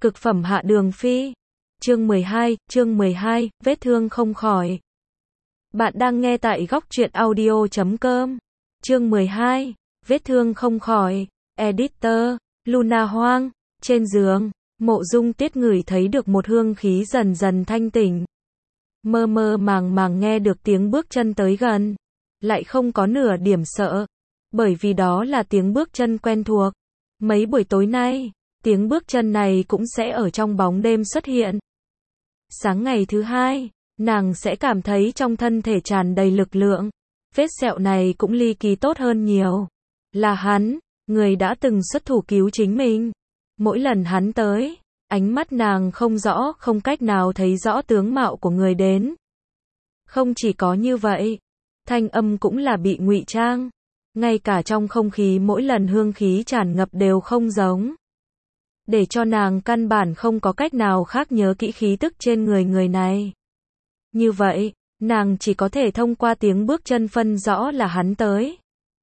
Cực phẩm hạ đường phi. Chương 12, vết thương không khỏi. Bạn đang nghe tại góc truyện audio.com. Chương 12, vết thương không khỏi. Editor, Luna Hoang. Trên giường, Mộ Dung Tiết ngửi thấy được một hương khí dần dần thanh tỉnh. Mơ mơ màng màng nghe được tiếng bước chân tới gần. Lại không có nửa điểm sợ. Bởi vì đó là tiếng bước chân quen thuộc. Mấy buổi tối nay, tiếng bước chân này cũng sẽ ở trong bóng đêm xuất hiện. Sáng ngày thứ hai, nàng sẽ cảm thấy trong thân thể tràn đầy lực lượng. Vết sẹo này cũng ly kỳ tốt hơn nhiều. Là hắn, người đã từng xuất thủ cứu chính mình. Mỗi lần hắn tới, ánh mắt nàng không rõ, không cách nào thấy rõ tướng mạo của người đến. Không chỉ có như vậy, thanh âm cũng là bị ngụy trang. Ngay cả trong không khí mỗi lần hương khí tràn ngập đều không giống. Để cho nàng căn bản không có cách nào khác nhớ kỹ khí tức trên người này. Như vậy, nàng chỉ có thể thông qua tiếng bước chân phân rõ là hắn tới.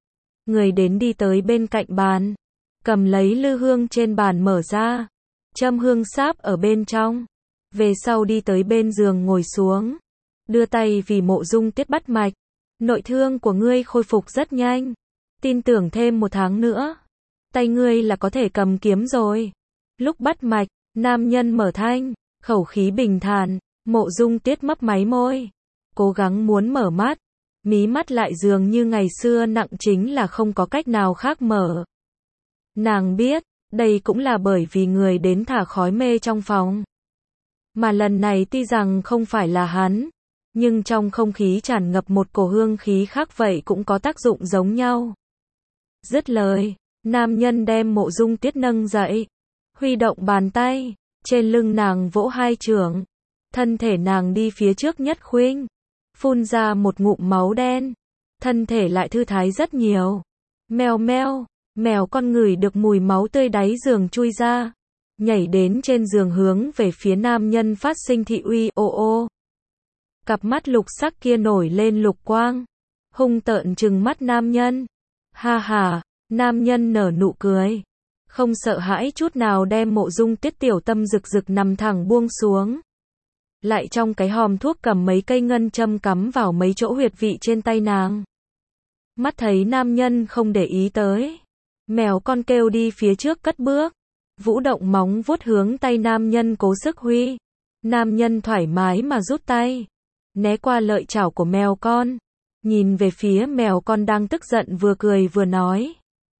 Người đến đi tới bên cạnh bàn, cầm lấy lư hương trên bàn mở ra, châm hương sáp ở bên trong. Về sau đi tới bên giường ngồi xuống, đưa tay vì Mộ Dung Tiết bắt mạch. Nội thương của ngươi khôi phục rất nhanh. Tin tưởng thêm 1 tháng nữa, tay ngươi là có thể cầm kiếm rồi. Lúc bắt mạch, nam nhân mở thanh, khẩu khí bình thản. Mộ Dung Tiết mấp máy môi, cố gắng muốn mở mắt. Mí mắt lại dường như ngày xưa nặng, chính là không có cách nào khác mở. Nàng biết, đây cũng là bởi vì người đến thả khói mê trong phòng. Mà lần này tuy rằng không phải là hắn, nhưng trong không khí tràn ngập một cổ hương khí khác, vậy cũng có tác dụng giống nhau. Dứt lời, nam nhân đem Mộ Dung Tiết nâng dậy, huy động bàn tay, trên lưng nàng vỗ 2 chưởng. Thân thể nàng đi phía trước nhất khuynh, phun ra một ngụm máu đen. Thân thể lại thư thái rất nhiều. Mèo meo, mèo con ngửi được mùi máu tươi đáy giường chui ra, nhảy đến trên giường hướng về phía nam nhân phát sinh thị uy. Ô ô. Cặp mắt lục sắc kia nổi lên lục quang, hung tợn trừng mắt nam nhân. Ha ha, nam nhân nở nụ cười, không sợ hãi chút nào đem Mộ Dung Tiết tiểu tâm rực rực nằm thẳng buông xuống. Lại trong cái hòm thuốc cầm mấy cây ngân châm cắm vào mấy chỗ huyệt vị trên tay nàng. Mắt thấy nam nhân không để ý tới, mèo con kêu đi phía trước cất bước, vũ động móng vuốt hướng tay nam nhân cố sức huy. Nam nhân thoải mái mà rút tay, né qua lợi chảo của mèo con, nhìn về phía mèo con đang tức giận, vừa cười vừa nói.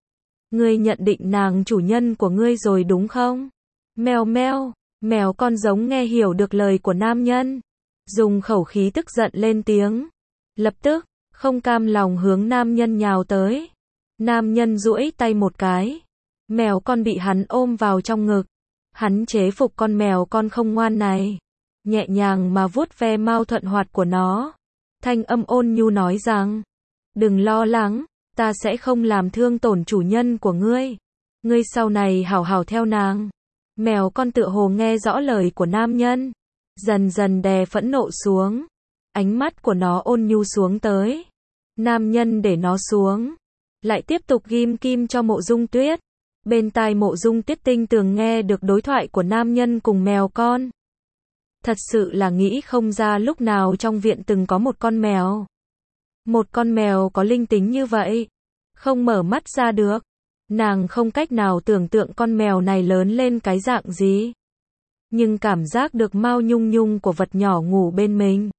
Ngươi nhận định nàng chủ nhân của ngươi rồi đúng không? Mèo meo, mèo con giống nghe hiểu được lời của nam nhân, dùng khẩu khí tức giận lên tiếng. Lập tức, không cam lòng hướng nam nhân nhào tới. Nam nhân duỗi tay một cái, mèo con bị hắn ôm vào trong ngực. Hắn chế phục con mèo con không ngoan này, nhẹ nhàng mà vuốt ve mao thuận hoạt của nó. Thanh âm ôn nhu nói rằng, đừng lo lắng, ta sẽ không làm thương tổn chủ nhân của ngươi. Ngươi sau này hảo hảo theo nàng. Mèo con tựa hồ nghe rõ lời của nam nhân, dần dần đè phẫn nộ xuống. Ánh mắt của nó ôn nhu xuống tới. Nam nhân để nó xuống, lại tiếp tục ghim kim cho Mộ Dung Tuyết. Bên tai Mộ Dung Tiết tinh tường nghe được đối thoại của nam nhân cùng mèo con. Thật sự là nghĩ không ra lúc nào trong viện từng có một con mèo. Một con mèo có linh tính như vậy. Không mở mắt ra được. Nàng không cách nào tưởng tượng con mèo này lớn lên cái dạng gì. Nhưng cảm giác được mao nhung nhung của vật nhỏ ngủ bên mình.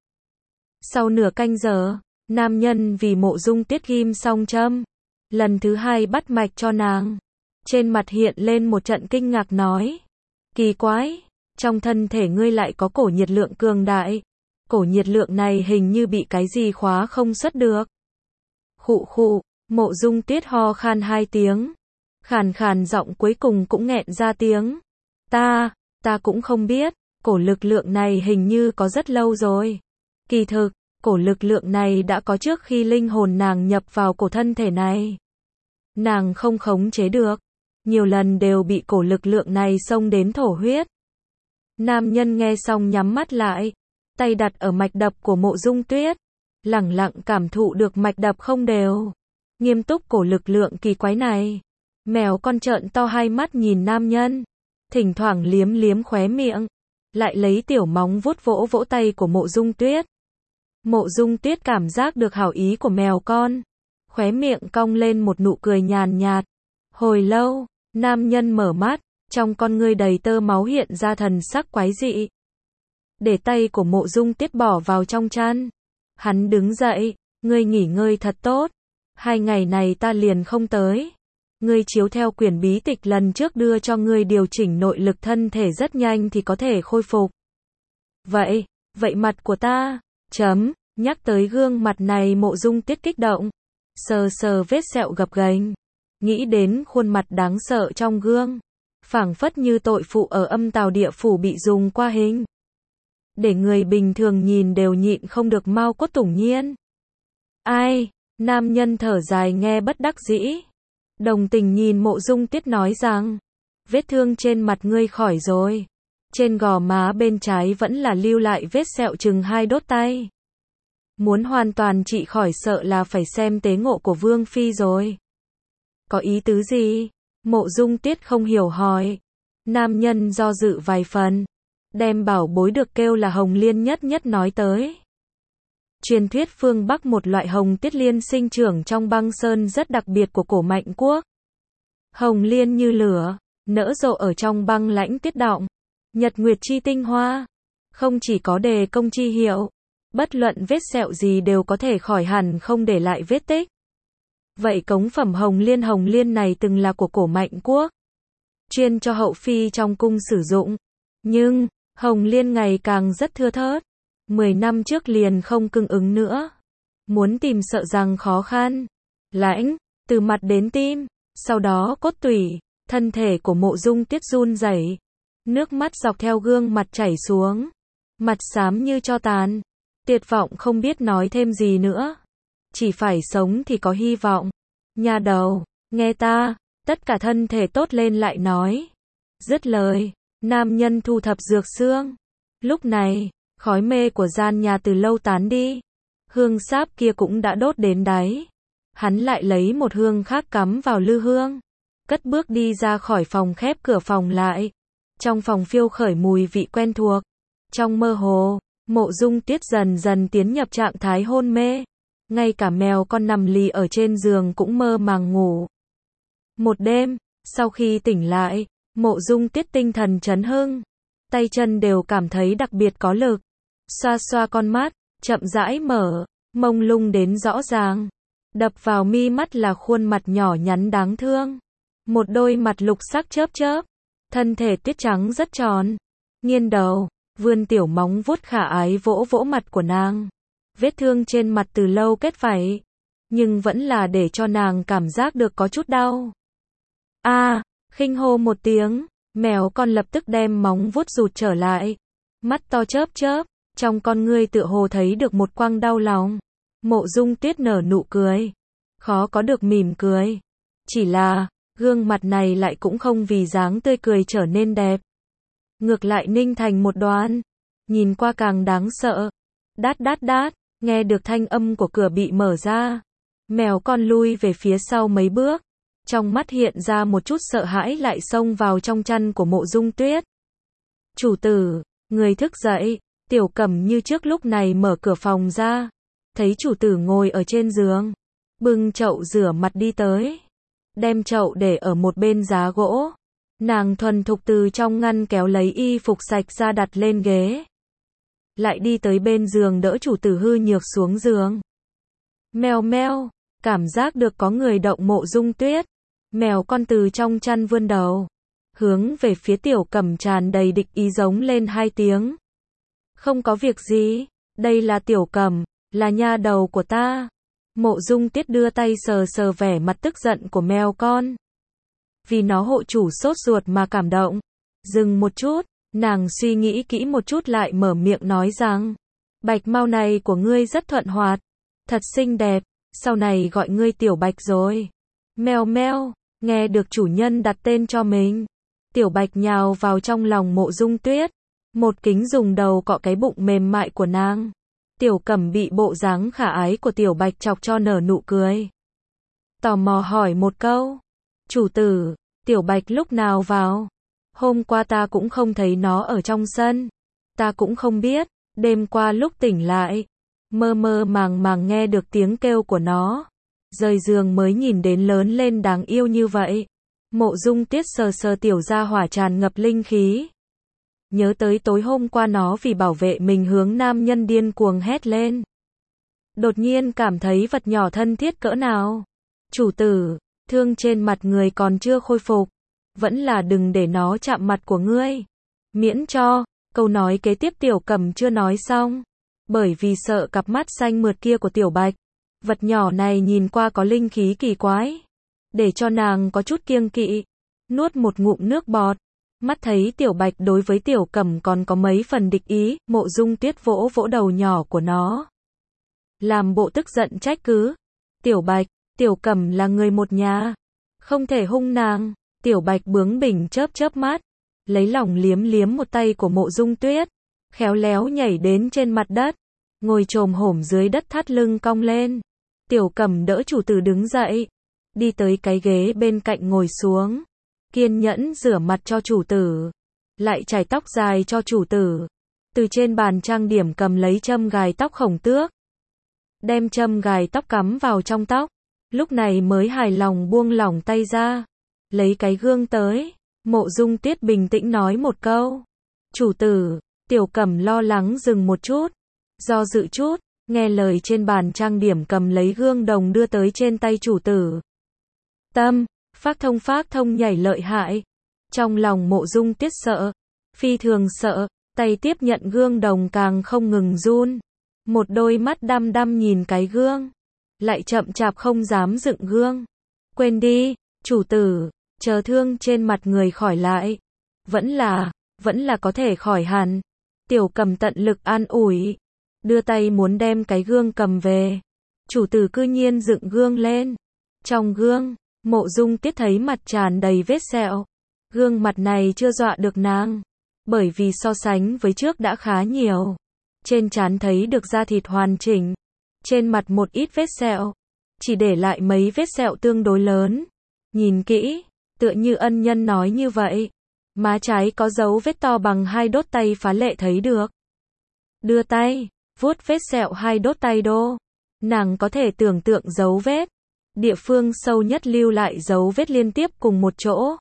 Sau nửa canh giờ, nam nhân vì Mộ Dung Tiết ghim xong châm, lần thứ 2 bắt mạch cho nàng. Trên mặt hiện lên một trận kinh ngạc nói. Kỳ quái, trong thân thể ngươi lại có cổ nhiệt lượng cường đại. Cổ nhiệt lượng này hình như bị cái gì khóa không xuất được. Khụ khụ, Mộ Dung Tiết ho khan 2 tiếng. Khàn khàn giọng cuối cùng cũng nghẹn ra tiếng. Ta cũng không biết, cổ lực lượng này hình như có rất lâu rồi. Kỳ thực, cổ lực lượng này đã có trước khi linh hồn nàng nhập vào cổ thân thể này. Nàng không khống chế được, nhiều lần đều bị cổ lực lượng này xông đến thổ huyết. Nam nhân nghe xong nhắm mắt lại, tay đặt ở mạch đập của Mộ Dung Tuyết, lẳng lặng cảm thụ được mạch đập không đều. Nghiêm túc cổ lực lượng kỳ quái này. Mèo con trợn to 2 mắt nhìn nam nhân, thỉnh thoảng liếm liếm khóe miệng, lại lấy tiểu móng vuốt vỗ vỗ tay của Mộ Dung Tuyết. Mộ Dung Tuyết cảm giác được hảo ý của mèo con, khóe miệng cong lên một nụ cười nhàn nhạt. Hồi lâu, nam nhân mở mắt, trong con ngươi đầy tơ máu hiện ra thần sắc quái dị. Để tay của Mộ Dung Tuyết bỏ vào trong chăn. Hắn đứng dậy, ngươi nghỉ ngơi thật tốt. 2 ngày này ta liền không tới. Ngươi chiếu theo quyển bí tịch lần trước đưa cho ngươi điều chỉnh nội lực thân thể rất nhanh thì có thể khôi phục. Vậy mặt của ta, nhắc tới gương mặt này Mộ Dung Tuyết kích động. Sờ sờ vết sẹo gập ghềnh, nghĩ đến khuôn mặt đáng sợ trong gương. Phảng phất như tội phụ ở âm tào địa phủ bị dùng qua hình. Để người bình thường nhìn đều nhịn không được mau cốt tủng nhiên. Ai, nam nhân thở dài nghe bất đắc dĩ. Đồng tình nhìn Mộ Dung Tuyết nói rằng, vết thương trên mặt ngươi khỏi rồi. Trên gò má bên trái vẫn là lưu lại vết sẹo chừng 2 đốt tay. Muốn hoàn toàn trị khỏi sợ là phải xem tế ngộ của Vương Phi rồi. Có ý tứ gì? Mộ Dung Tuyết không hiểu hỏi. Nam nhân do dự vài phần, đem bảo bối được kêu là hồng liên nhất nhất nói tới. Truyền thuyết phương Bắc một loại hồng tiết liên sinh trưởng trong băng sơn rất đặc biệt của Cổ Mạnh Quốc. Hồng liên như lửa, nở rộ ở trong băng lãnh tuyết động. Nhật nguyệt chi tinh hoa, không chỉ có đề công chi hiệu, bất luận vết sẹo gì đều có thể khỏi hẳn không để lại vết tích. Vậy cống phẩm hồng liên này từng là của Cổ Mạnh Quốc, chuyên cho hậu phi trong cung sử dụng. Nhưng, hồng liên ngày càng rất thưa thớt. 10 năm trước liền không cung ứng nữa. Muốn tìm sợ rằng khó khăn. Lãnh, từ mặt đến tim, sau đó cốt tủy, thân thể của Mộ Dung Tuyết run rẩy, nước mắt dọc theo gương mặt chảy xuống, mặt xám như tro tàn, tuyệt vọng không biết nói thêm gì nữa. Chỉ phải sống thì có hy vọng. Nha đầu, nghe ta, tất cả thân thể tốt lên lại nói. Dứt lời, nam nhân thu thập dược xương. Lúc này, khói mê của gian nhà từ lâu tán đi. Hương sáp kia cũng đã đốt đến đáy. Hắn lại lấy một hương khác cắm vào lư hương. Cất bước đi ra khỏi phòng khép cửa phòng lại. Trong phòng phiêu khởi mùi vị quen thuộc. Trong mơ hồ, Mộ Dung Tuyết dần dần tiến nhập trạng thái hôn mê. Ngay cả mèo con nằm lì ở trên giường cũng mơ màng ngủ. Một đêm, sau khi tỉnh lại, Mộ Dung Tuyết tinh thần chấn hưng. Tay chân đều cảm thấy đặc biệt có lực. Xoa xoa con mắt, chậm rãi mở, mông lung đến rõ ràng. Đập vào mi mắt là khuôn mặt nhỏ nhắn đáng thương. Một đôi mặt lục sắc chớp chớp. Thân thể tuyết trắng rất tròn. Nghiêng đầu, vươn tiểu móng vuốt khả ái vỗ vỗ mặt của nàng. Vết thương trên mặt từ lâu kết vảy, nhưng vẫn là để cho nàng cảm giác được có chút đau. Khinh hô một tiếng, mèo con lập tức đem móng vuốt rụt trở lại. Mắt to chớp chớp, trong con ngươi tựa hồ thấy được một quang đau lòng. Mộ Dung Tuyết nở nụ cười, khó có được mỉm cười. Chỉ là, gương mặt này lại cũng không vì dáng tươi cười trở nên đẹp. Ngược lại ninh thành một đoàn, nhìn qua càng đáng sợ. Đát đát đát, nghe được thanh âm của cửa bị mở ra. Mèo con lui về phía sau mấy bước. Trong mắt hiện ra một chút sợ hãi lại xông vào trong chăn của Mộ Dung Tuyết. Chủ tử, người thức dậy. Tiểu Cẩm như trước lúc này mở cửa phòng ra. Thấy chủ tử ngồi ở trên giường. Bưng chậu rửa mặt đi tới. Đem chậu để ở một bên giá gỗ. Nàng thuần thục từ trong ngăn kéo lấy y phục sạch ra đặt lên ghế. Lại đi tới bên giường đỡ chủ tử hư nhược xuống giường. Mèo meo, cảm giác được có người động Mộ Dung Tuyết. Mèo con từ trong chăn vươn đầu, hướng về phía Tiểu Cẩm tràn đầy địch ý giống lên 2 tiếng. Không có việc gì, đây là Tiểu Cẩm, là nha đầu của ta. Mộ Dung Tuyết đưa tay sờ sờ vẻ mặt tức giận của mèo con. Vì nó hộ chủ sốt ruột mà cảm động. Dừng một chút, nàng suy nghĩ kỹ một chút lại mở miệng nói rằng, bạch mau này của ngươi rất thuận hoạt, thật xinh đẹp, sau này gọi ngươi Tiểu Bạch rồi. Mèo meo, nghe được chủ nhân đặt tên cho mình. Tiểu Bạch nhào vào trong lòng Mộ Dung Tuyết. Một kính dùng đầu cọ cái bụng mềm mại của nàng. Tiểu Cẩm bị bộ dáng khả ái của Tiểu Bạch chọc cho nở nụ cười. Tò mò hỏi một câu. Chủ tử, Tiểu Bạch lúc nào vào? Hôm qua ta cũng không thấy nó ở trong sân. Ta cũng không biết, đêm qua lúc tỉnh lại, mơ mơ màng màng nghe được tiếng kêu của nó. Rời giường mới nhìn đến lớn lên đáng yêu như vậy. Mộ Dung Tuyết sờ sờ tiểu gia hỏa tràn ngập linh khí. Nhớ tới tối hôm qua nó vì bảo vệ mình hướng nam nhân điên cuồng hét lên. Đột nhiên cảm thấy vật nhỏ thân thiết cỡ nào. Chủ tử, thương trên mặt người còn chưa khôi phục. Vẫn là đừng để nó chạm mặt của ngươi. Miễn cho, câu nói kế tiếp Tiểu Cẩm chưa nói xong. Bởi vì sợ cặp mắt xanh mượt kia của Tiểu Bạch. Vật nhỏ này nhìn qua có linh khí kỳ quái. Để cho nàng có chút kiêng kỵ. Nuốt một ngụm nước bọt. Mắt thấy Tiểu Bạch đối với Tiểu Cẩm còn có mấy phần địch ý, Mộ Dung Tuyết vỗ vỗ đầu nhỏ của nó. Làm bộ tức giận trách cứ. Tiểu Bạch, Tiểu Cẩm là người một nhà. Không thể hung nàng. Tiểu Bạch bướng bỉnh chớp chớp mắt. Lấy lòng liếm liếm một tay của Mộ Dung Tuyết. Khéo léo nhảy đến trên mặt đất. Ngồi chồm hổm dưới đất thắt lưng cong lên. Tiểu Cẩm đỡ chủ tử đứng dậy. Đi tới cái ghế bên cạnh ngồi xuống. Kiên nhẫn rửa mặt cho chủ tử. Lại chải tóc dài cho chủ tử. Từ trên bàn trang điểm cầm lấy châm gài tóc Khổng Tước. Đem châm gài tóc cắm vào trong tóc. Lúc này mới hài lòng buông lỏng tay ra. Lấy cái gương tới. Mộ Dung Tuyết bình tĩnh nói một câu. Chủ tử. Tiểu Cẩm lo lắng dừng một chút. Do dự chút. Nghe lời trên bàn trang điểm cầm lấy gương đồng đưa tới trên tay chủ tử. Tâm. Phác thông nhảy lợi hại. Trong lòng Mộ Dung Tuyết sợ. Phi thường sợ. Tay tiếp nhận gương đồng càng không ngừng run. Một đôi mắt đăm đăm nhìn cái gương. Lại chậm chạp không dám dựng gương. Quên đi, chủ tử. Chờ thương trên mặt người khỏi lại. Vẫn là có thể khỏi hẳn. Tiểu Cẩm tận lực an ủi. Đưa tay muốn đem cái gương cầm về. Chủ tử cư nhiên dựng gương lên. Trong gương, Mộ Dung Tuyết thấy mặt tràn đầy vết sẹo. Gương mặt này chưa dọa được nàng. Bởi vì so sánh với trước đã khá nhiều. Trên trán thấy được da thịt hoàn chỉnh. Trên mặt một ít vết sẹo. Chỉ để lại mấy vết sẹo tương đối lớn. Nhìn kỹ, tựa như ân nhân nói như vậy. Má trái có dấu vết to bằng 2 đốt tay phá lệ thấy được. Đưa tay, vuốt vết sẹo 2 đốt tay đô. Nàng có thể tưởng tượng dấu vết. Địa phương sâu nhất lưu lại dấu vết liên tiếp cùng một chỗ.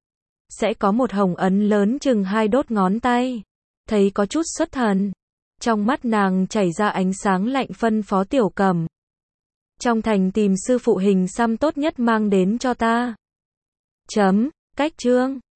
Sẽ có một hồng ấn lớn chừng 2 đốt ngón tay. Thấy có chút xuất thần. Trong mắt nàng chảy ra ánh sáng lạnh phân phó Tiểu Cẩm. Trong thành tìm sư phụ hình xăm tốt nhất mang đến cho ta. Cách chương.